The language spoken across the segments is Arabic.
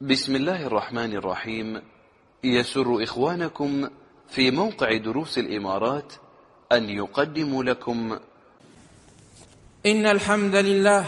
بسم الله الرحمن الرحيم. يسر إخوانكم في موقع دروس الإمارات أن يقدموا لكم إن الحمد لله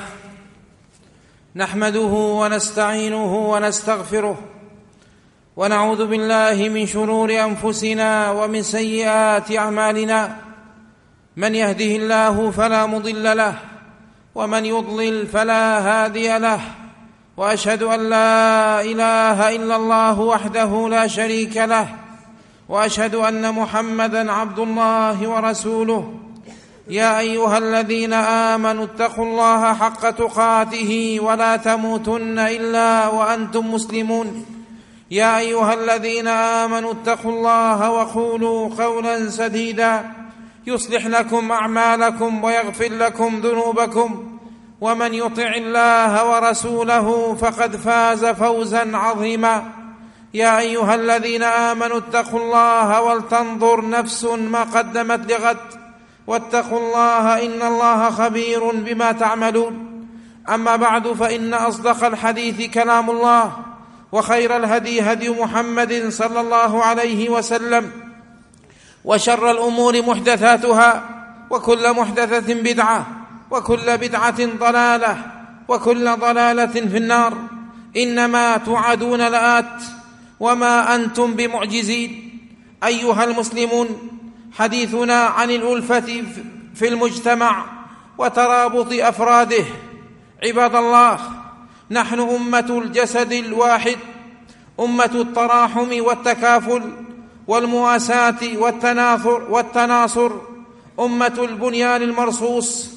نحمده ونستعينه ونستغفره ونعوذ بالله من شرور أنفسنا ومن سيئات أعمالنا، من يهده الله فلا مضل له ومن يضلل فلا هادي له، وأشهد أن لا إله إلا الله وحده لا شريك له، وأشهد أن محمدًا عبد الله ورسوله. يا أيها الذين آمنوا اتقوا الله حق تقاته ولا تموتن إلا وأنتم مسلمون. يا أيها الذين آمنوا اتقوا الله وقولوا قولا سديدا يصلح لكم أعمالكم ويغفر لكم ذنوبكم، ومن يطع الله ورسوله فقد فاز فوزا عظيما. يا أيها الذين آمنوا اتقوا الله ولتنظر نفس ما قدمت لغد، واتقوا الله إن الله خبير بما تعملون. أما بعد، فإن أصدق الحديث كلام الله، وخير الهدي هدي محمد صلى الله عليه وسلم، وشر الأمور محدثاتها، وكل محدثة بدعة، وكل بدعة ضلالة، وكل ضلالة في النار. إنما توعدون لآت وما أنتم بمعجزين. أيها المسلمون، حديثنا عن الألفة في المجتمع وترابط أفراده. عباد الله، نحن أمة الجسد الواحد، أمة التراحم والتكافل والمواساة والتناصر، أمة البنيان المرصوص.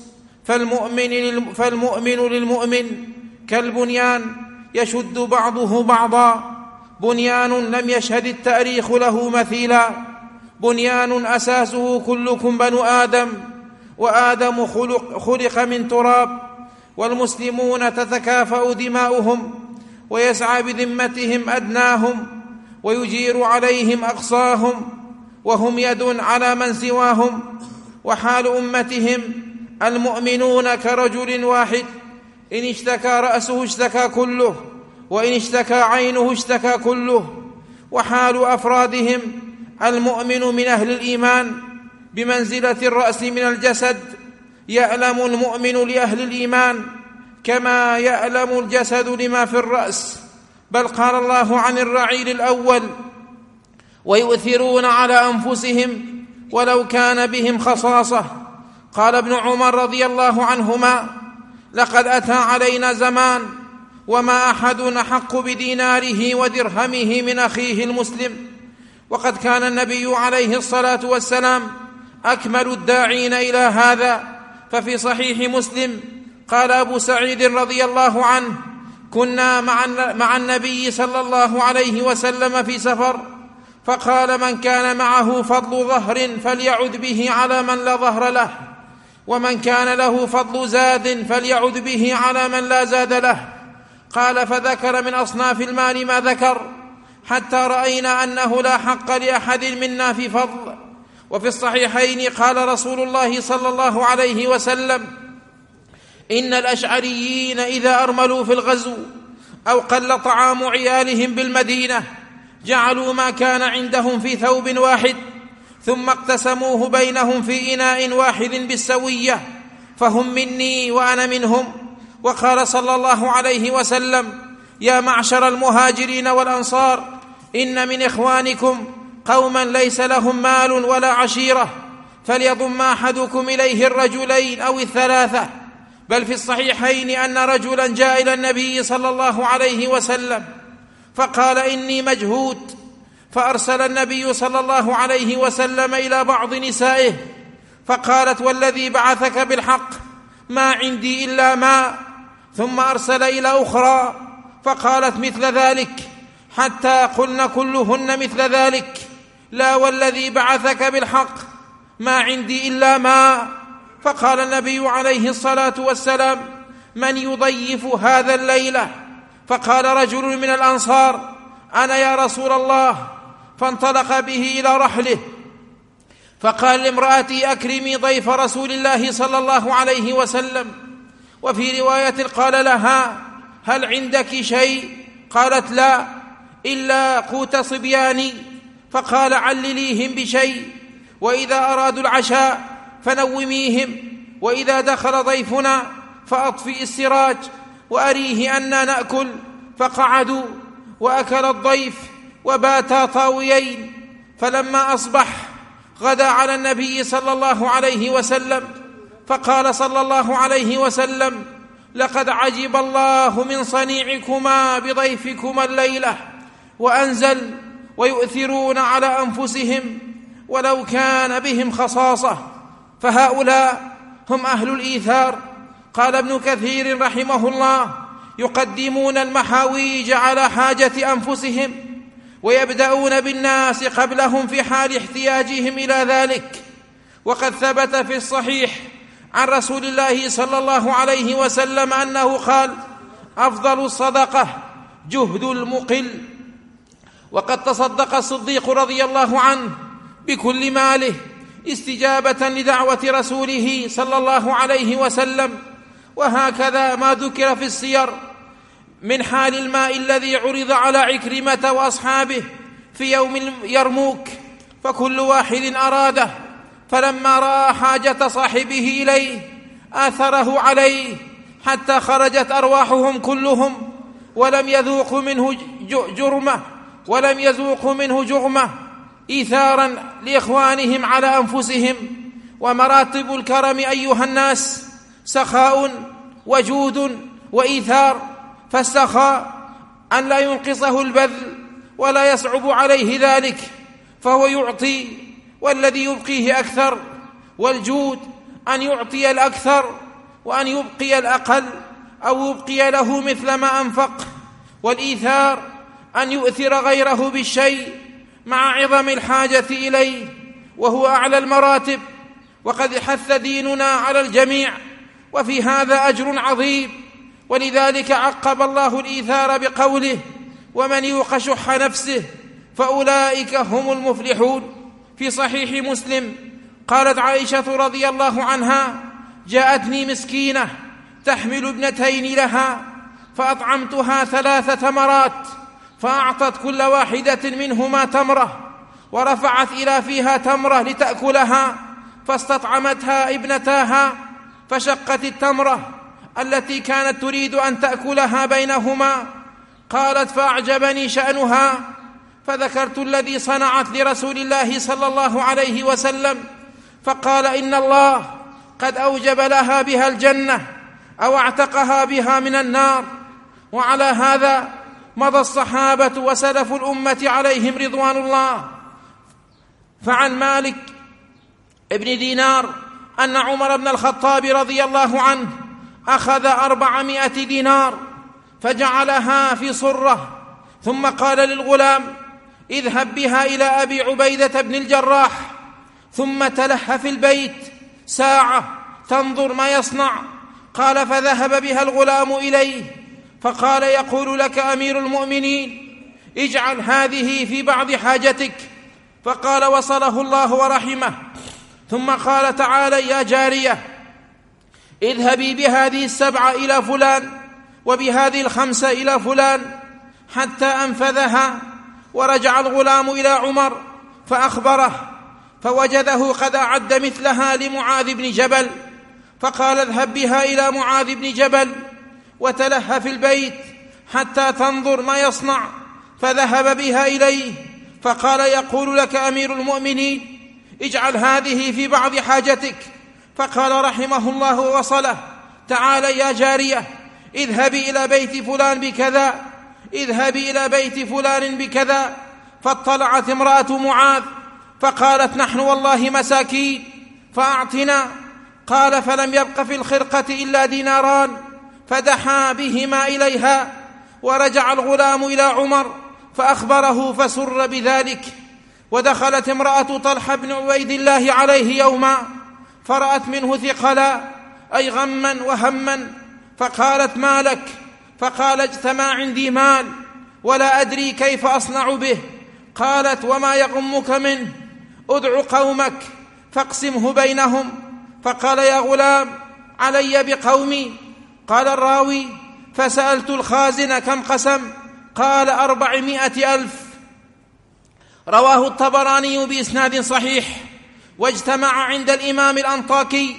فالمؤمن للمؤمن كالبنيان يشد بعضه بعضا، بنيان لم يشهد التاريخ له مثيلا، بنيان أساسه كلكم بنو آدم، وآدم خلق من تراب، والمسلمون تتكافأ دماؤهم، ويسعى بذمتهم أدناهم، ويجير عليهم أقصاهم، وهم يد على من سواهم. وحال أمتهم المؤمنون كرجل واحد، إن اشتكى رأسه اشتكى كله، وإن اشتكى عينه اشتكى كله. وحال أفرادهم المؤمن من أهل الإيمان بمنزلة الرأس من الجسد، يألم المؤمن لأهل الإيمان كما يألم الجسد لما في الرأس. بل قال الله عن الرعيل الأول: ويؤثرون على أنفسهم ولو كان بهم خصاصة. قال ابن عمر رضي الله عنهما: لقد أتى علينا زمان وما أحد أحق بديناره ودرهمه من أخيه المسلم. وقد كان النبي عليه الصلاة والسلام أكمل الداعين إلى هذا. ففي صحيح مسلم قال أبو سعيد رضي الله عنه: كنا مع النبي صلى الله عليه وسلم في سفر، فقال: من كان معه فضل ظهر فليعد به على من لا ظهر له، ومن كان له فضل زاد فليعد به على من لا زاد له. قال: فذكر من أصناف المال ما ذكر، حتى رأينا أنه لا حق لأحد منا في فضل. وفي الصحيحين قال رسول الله صلى الله عليه وسلم: إن الأشعريين إذا أرملوا في الغزو أو قل طعام عيالهم بالمدينة جعلوا ما كان عندهم في ثوب واحد، ثم اقتسموه بينهم في إناء واحد بالسوية، فهم مني وأنا منهم. وقال صلى الله عليه وسلم: يا معشر المهاجرين والأنصار، إن من إخوانكم قوما ليس لهم مال ولا عشيرة، فليضم أحدكم إليه الرجلين أو الثلاثة. بل في الصحيحين أن رجلا جاء إلى النبي صلى الله عليه وسلم فقال: إني مجهود. فأرسل النبي صلى الله عليه وسلم إلى بعض نسائه فقالت: والذي بعثك بالحق ما عندي إلا ماء. ثم أرسل إلى أخرى فقالت مثل ذلك، حتى قلن كلهن مثل ذلك: لا والذي بعثك بالحق ما عندي إلا ماء. فقال النبي عليه الصلاة والسلام: من يضيف هذا الليلة؟ فقال رجل من الأنصار: أنا يا رسول الله. فانطلق به إلى رحله، فقال لامرأتي: أكرمي ضيف رسول الله صلى الله عليه وسلم. وفي رواية قال لها: هل عندك شيء؟ قالت: لا، إلا قوت صبياني. فقال: علليهم بشيء، وإذا أرادوا العشاء فنوميهم، وإذا دخل ضيفنا فأطفئ السراج وأريه أنا نأكل. فقعدوا وأكل الضيف وباتا طاويين. فلما أصبح غدا على النبي صلى الله عليه وسلم، فقال صلى الله عليه وسلم: لقد عجب الله من صنيعكما بضيفكما الليلة. وأنزل: ويؤثرون على أنفسهم ولو كان بهم خصاصة. فهؤلاء هم أهل الإيثار. قال ابن كثير رحمه الله: يقدمون المحاويج على حاجة أنفسهم، ويبدأون بالناس قبلهم في حال احتياجهم إلى ذلك. وقد ثبت في الصحيح عن رسول الله صلى الله عليه وسلم أنه قال: أفضل الصدقة جهد المقل. وقد تصدق الصديق رضي الله عنه بكل ماله استجابة لدعوة رسوله صلى الله عليه وسلم. وهكذا ما ذكر في السير من حال الماء الذي عرض على عكرمة وأصحابه في يوم يرموك، فكل واحد أراده، فلما رأى حاجة صاحبه إليه آثره عليه حتى خرجت أرواحهم كلهم، ولم يذوقوا منه جرمة إيثارا لإخوانهم على أنفسهم. ومراتب الكرم أيها الناس سخاء وجود وإيثار. فالسخاء أن لا ينقصه البذل ولا يصعب عليه ذلك، فهو يعطي والذي يبقيه أكثر. والجود أن يعطي الأكثر وأن يبقي الأقل أو يبقي له مثل ما أنفق. والإيثار أن يؤثر غيره بالشيء مع عظم الحاجة إليه، وهو أعلى المراتب. وقد حث ديننا على الجميع، وفي هذا أجر عظيم. ولذلك عقب الله الإيثار بقوله: ومن يوق شح نفسه فأولئك هم المفلحون. في صحيح مسلم قالت عائشة رضي الله عنها: جاءتني مسكينة تحمل ابنتين لها، فأطعمتها 3 تمرات، فأعطت كل واحدة منهما تمرة، ورفعت إلى فيها تمرة لتأكلها، فاستطعمتها ابنتاها، فشقت التمرة التي كانت تريد أن تأكلها بينهما. قالت: فأعجبني شأنها، فذكرت الذي صنعت لرسول الله صلى الله عليه وسلم، فقال: إن الله قد أوجب لها بها الجنة أو اعتقها بها من النار. وعلى هذا مضى الصحابة وسلف الأمة عليهم رضوان الله. فعن مالك ابن دينار أن عمر بن الخطاب رضي الله عنه أخذ 400 دينار فجعلها في صرة، ثم قال للغلام: اذهب بها إلى أبي عبيدة بن الجراح، ثم تلهى في البيت ساعة تنظر ما يصنع. قال: فذهب بها الغلام إليه، فقال: يقول لك أمير المؤمنين: اجعل هذه في بعض حاجتك. فقال: وصله الله ورحمه. ثم قال تعالى: يا جارية اذهبي بهذه 7 إلى فلان، وبهذه 5 إلى فلان، حتى أنفذها. ورجع الغلام إلى عمر فأخبره، فوجده قد أعد مثلها لمعاذ بن جبل، فقال: اذهب بها إلى معاذ بن جبل وتلهى في البيت حتى تنظر ما يصنع. فذهب بها إليه، فقال: يقول لك أمير المؤمنين: اجعل هذه في بعض حاجتك. فقال رحمه الله وصله تعالى: يا جارية اذهبي إلى بيت فلان بكذا، اذهبي إلى بيت فلان بكذا. فاطلعت امرأة معاذ فقالت: نحن والله مساكين فأعطنا. قال: فلم يبق في الخرقة إلا ديناران، فدحى بهما إليها. ورجع الغلام إلى عمر فأخبره فسر بذلك. ودخلت امرأة طلحة بن عبيد الله عليه يوما، فرأت منه ثقلا أي غما وهما، فقالت: ما لك؟ فقال: اجتمع عندي مال ولا أدري كيف أصنع به. قالت: وما يغمك منه؟ ادع قومك فاقسمه بينهم. فقال: يا غلام علي بقومي. قال الراوي: فسألت الخازن كم قسم؟ قال 400,000. رواه الطبراني بإسناد صحيح. واجتمع عند الإمام الأنطاكي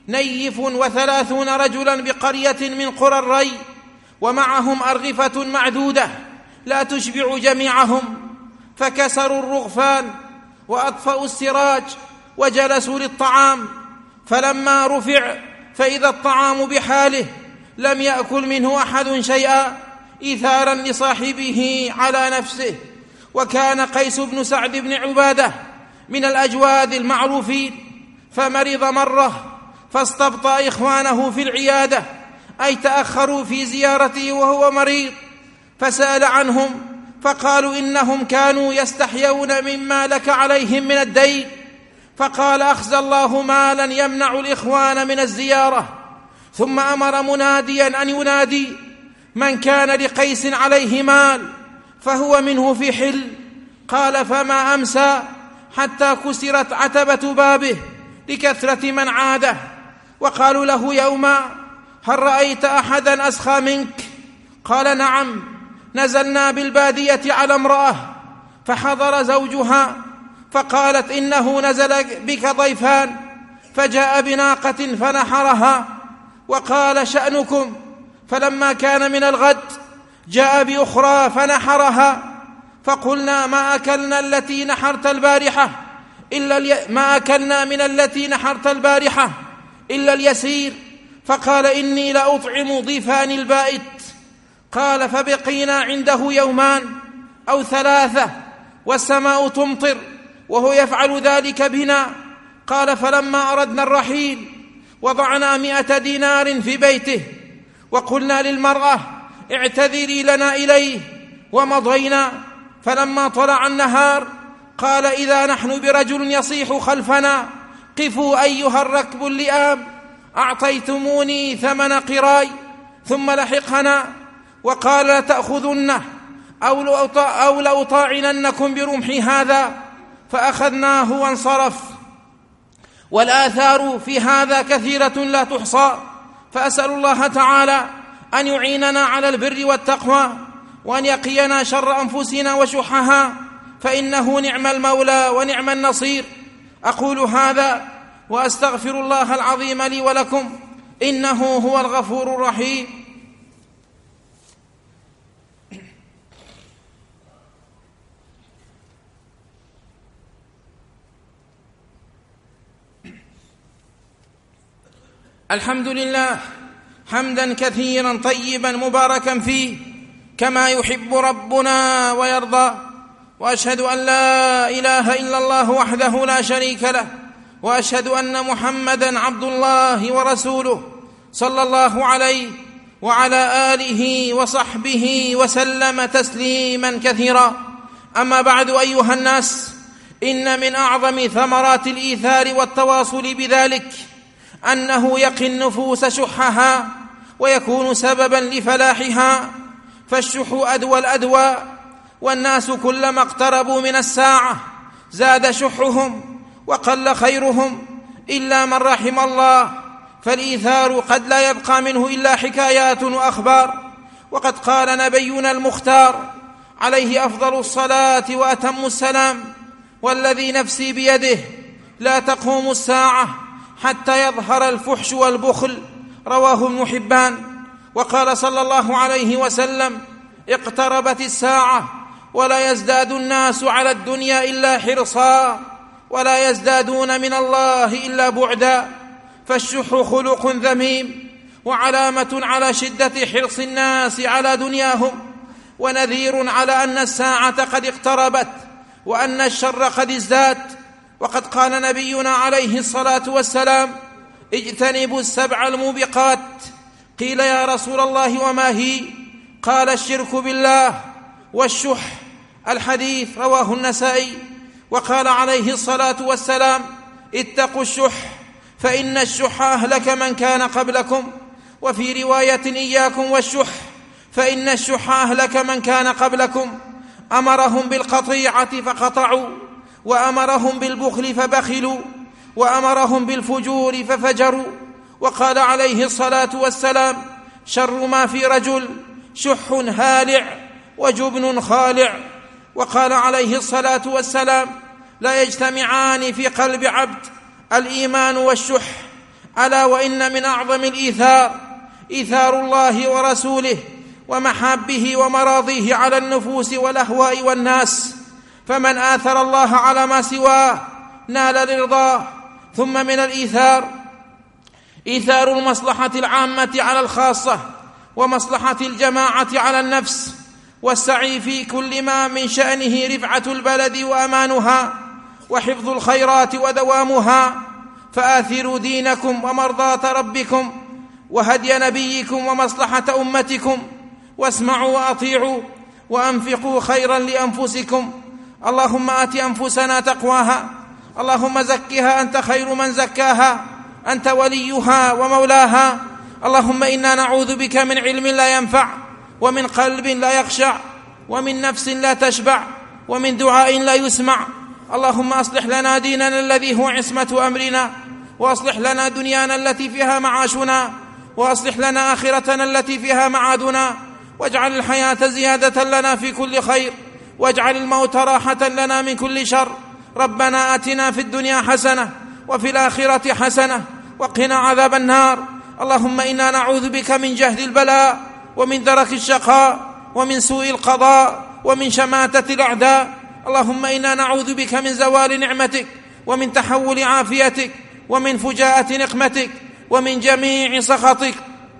30 رجلا بقرية من قرى الري، ومعهم أرغفة معدودة لا تشبع جميعهم، فكسروا الرغفان وأطفأوا السراج وجلسوا للطعام، فلما رفع فإذا الطعام بحاله لم يأكل منه أحد شيئا إيثارا لصاحبه على نفسه. وكان قيس بن سعد بن عبادة من الأجواد المعروفين، فمرض مرة فاستبطأ إخوانه في العيادة، أي تأخروا في زيارته وهو مريض، فسأل عنهم فقالوا إنهم كانوا يستحيون مما لك عليهم من الدين، فقال أخزى الله مالا يمنع الإخوان من الزيارة. ثم أمر مناديا أن ينادي من كان لقيس عليه مال فهو منه في حل. قال فما أمسى حتى كسرت عتبة بابه لكثرة من عاده، وقالوا له يوما هل رأيت أحدا أسخى منك؟ قال نعم، نزلنا بالبادية على امرأة فحضر زوجها فقالت إنه نزل بك ضيفان، فجاء بناقة فنحرها وقال شأنكم، فلما كان من الغد جاء بأخرى فنحرها، فقلنا ما أكلنا التي نحرت البارحة ما أكلنا من التي نحرت البارحة إلا اليسير، فقال إني لأطعم ضيفان البائت. قال فبقينا عنده يومان أو 3 والسماء تمطر وهو يفعل ذلك بنا. قال فلما أردنا الرحيل وضعنا 100 دينار في بيته، وقلنا للمرأة اعتذري لنا إليه، ومضينا. فلما طلع النهار قال إذا نحن برجل يصيح خلفنا قفوا أيها الركب اللئام، أعطيتموني 8 قراي، ثم لحقنا وقال لتأخذنه أو لأطاعننكم برمحي هذا، فأخذناه وانصرف. والآثار في هذا كثيرة لا تحصى، فأسأل الله تعالى أن يعيننا على البر والتقوى، وأن يقينا شر أنفسنا وشحها، فإنه نعم المولى ونعم النصير. أقول هذا وأستغفر الله العظيم لي ولكم، إنه هو الغفور الرحيم. الحمد لله حمدا كثيرا طيبا مباركا فيه كما يحب ربنا ويرضى، وأشهد أن لا إله إلا الله وحده لا شريك له، وأشهد أن محمدا عبد الله ورسوله صلى الله عليه وعلى آله وصحبه وسلم تسليما كثيرا. أما بعد أيها الناس، إن من أعظم ثمرات الإيثار والتواصل بذلك أنه يقي النفوس شحها ويكون سببا لفلاحها، فالشح أدوى الأدوى، والناس كلما اقتربوا من الساعة زاد شحهم وقل خيرهم إلا من رحم الله، فالإيثار قد لا يبقى منه إلا حكايات وأخبار. وقد قال نبينا المختار عليه أفضل الصلاة وأتم السلام: والذي نفسي بيده لا تقوم الساعة حتى يظهر الفحش والبخل، رواه ابن حبان. وقال صلى الله عليه وسلم: اقتربت الساعة ولا يزداد الناس على الدنيا إلا حرصا، ولا يزدادون من الله إلا بعدا. فالشح خلق ذميم وعلامة على شدة حرص الناس على دنياهم، ونذير على أن الساعة قد اقتربت وأن الشر قد ازداد. وقد قال نبينا عليه الصلاة والسلام: اجتنبوا السبع الموبقات. قيل يا رسول الله وما هي؟ قال: الشرك بالله والشح. الحديث رواه النسائي. وقال عليه الصلاة والسلام: اتقوا الشح فإن الشح أهلك من كان قبلكم. وفي رواية: إياكم والشح فإن الشح أهلك من كان قبلكم. أمرهم بالقطيعة فقطعوا، وأمرهم بالبخل فبخلوا، وأمرهم بالفجور ففجروا. وقال عليه الصلاة والسلام: شر ما في رجل شح هالع وجبن خالع. وقال عليه الصلاة والسلام: لا يجتمعان في قلب عبد الإيمان والشح. ألا وإن من أعظم الإيثار إيثار الله ورسوله ومحابه ومراضيه على النفوس والأهواء والناس، فمن آثر الله على ما سواه نال الرضا. ثم من الإيثار إيثار المصلحة العامة على الخاصة، ومصلحة الجماعة على النفس، والسعي في كل ما من شأنه رفعة البلد وأمانها وحفظ الخيرات ودوامها. فآثروا دينكم ومرضاة ربكم وهدي نبيكم ومصلحة أمتكم، واسمعوا وأطيعوا وأنفقوا خيرا لأنفسكم. اللهم آت أنفسنا تقواها، اللهم زكها أنت خير من زكاها، أنت وليها ومولاها. اللهم إنا نعوذ بك من علم لا ينفع، ومن قلب لا يخشع، ومن نفس لا تشبع، ومن دعاء لا يسمع. اللهم أصلح لنا ديننا الذي هو عصمة أمرنا، وأصلح لنا دنيانا التي فيها معاشنا، وأصلح لنا آخرتنا التي فيها معادنا، واجعل الحياة زيادة لنا في كل خير، واجعل الموت راحة لنا من كل شر. ربنا آتنا في الدنيا حسنة وفي الآخرة حسنة وقنا عذاب النار. اللهم إنا نعوذ بك من جهد البلاء، ومن درك الشقاء، ومن سوء القضاء، ومن شماتة الأعداء. اللهم إنا نعوذ بك من زوال نعمتك، ومن تحول عافيتك، ومن فجاءة نقمتك، ومن جميع سخطك.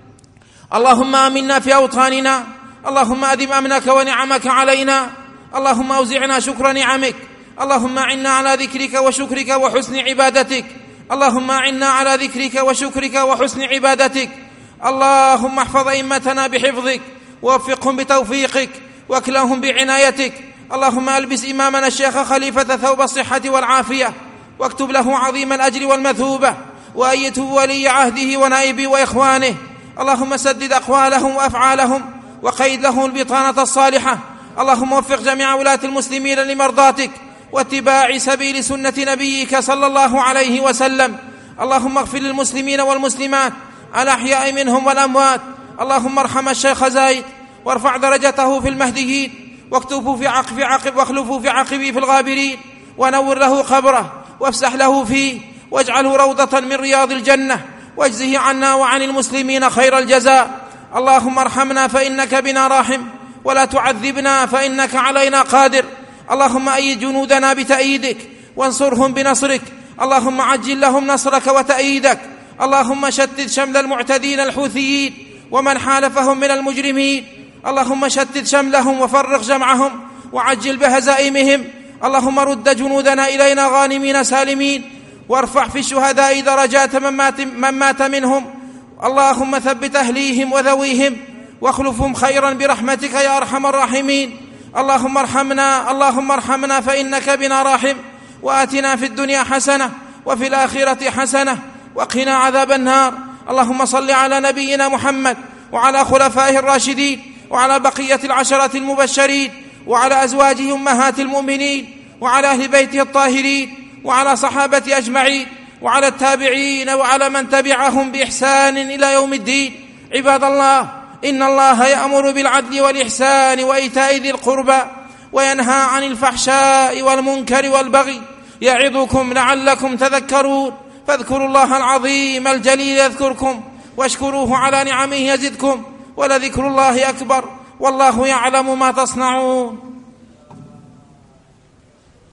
اللهم آمنا في أوطاننا، اللهم أدم أمنك ونعمك علينا، اللهم أوزعنا شكر نعمك، اللهم أعنا على ذكرك وشكرك وحسن عبادتك، اللهم أعنا على ذكرك وشكرك وحسن عبادتك. اللهم احفظ أئمتنا بحفظك، ووفقهم بتوفيقك، واكلهم بعنايتك. اللهم ألبس إمامنا الشيخ خليفة ثوب الصحة والعافية، واكتب له عظيم الأجر والمثوبة، وأيته ولي عهده ونائبه وإخوانه. اللهم سدد أقوالهم وأفعالهم، وقيد لهم البطانة الصالحة. اللهم وفق جميع ولاة المسلمين لمرضاتك واتباع سبيل سنة نبيك صلى الله عليه وسلم. اللهم اغفر للمسلمين والمسلمات الأحياء منهم والأموات. اللهم ارحم الشيخ زايد، وارفع درجته في المهديين، واكتبه واخلفه في عقبه في الغابرين، ونور له قبره، وافسح له فيه، واجعله روضة من رياض الجنة، واجزه عنا وعن المسلمين خير الجزاء. اللهم ارحمنا فإنك بنا راحم، ولا تعذبنا فإنك علينا قادر. اللهم أيد جنودنا بتأييدك، وانصرهم بنصرك. اللهم عجل لهم نصرك وتأييدك. اللهم شتت شمل المعتدين الحوثيين ومن حالفهم من المجرمين. اللهم شتت شملهم وفرق جمعهم، وعجل بهزائمهم. اللهم رد جنودنا إلينا غانمين سالمين، وارفع في الشهداء درجات من مات منهم. اللهم ثبت أهليهم وذويهم، واخلفهم خيرا برحمتك يا أرحم الراحمين. اللهم ارحمنا فإنك بنا راحم، وآتنا في الدنيا حسنة وفي الآخرة حسنة وقنا عذاب النار. اللهم صل على نبينا محمد وعلى خلفائه الراشدين، وعلى بقية العشرة المبشرين، وعلى أزواجه أمهات المؤمنين، وعلى أهل بيته الطاهرين، وعلى صحابة أجمعين، وعلى التابعين، وعلى من تبعهم بإحسان إلى يوم الدين. عباد الله، إن الله يأمر بالعدل والإحسان وإيتاء ذي القربى، وينهى عن الفحشاء والمنكر والبغي، يعظكم لعلكم تذكرون. فاذكروا الله العظيم الجليل يذكركم، واشكروه على نعمه يزدكم، ولذكر الله أكبر، والله يعلم ما تصنعون.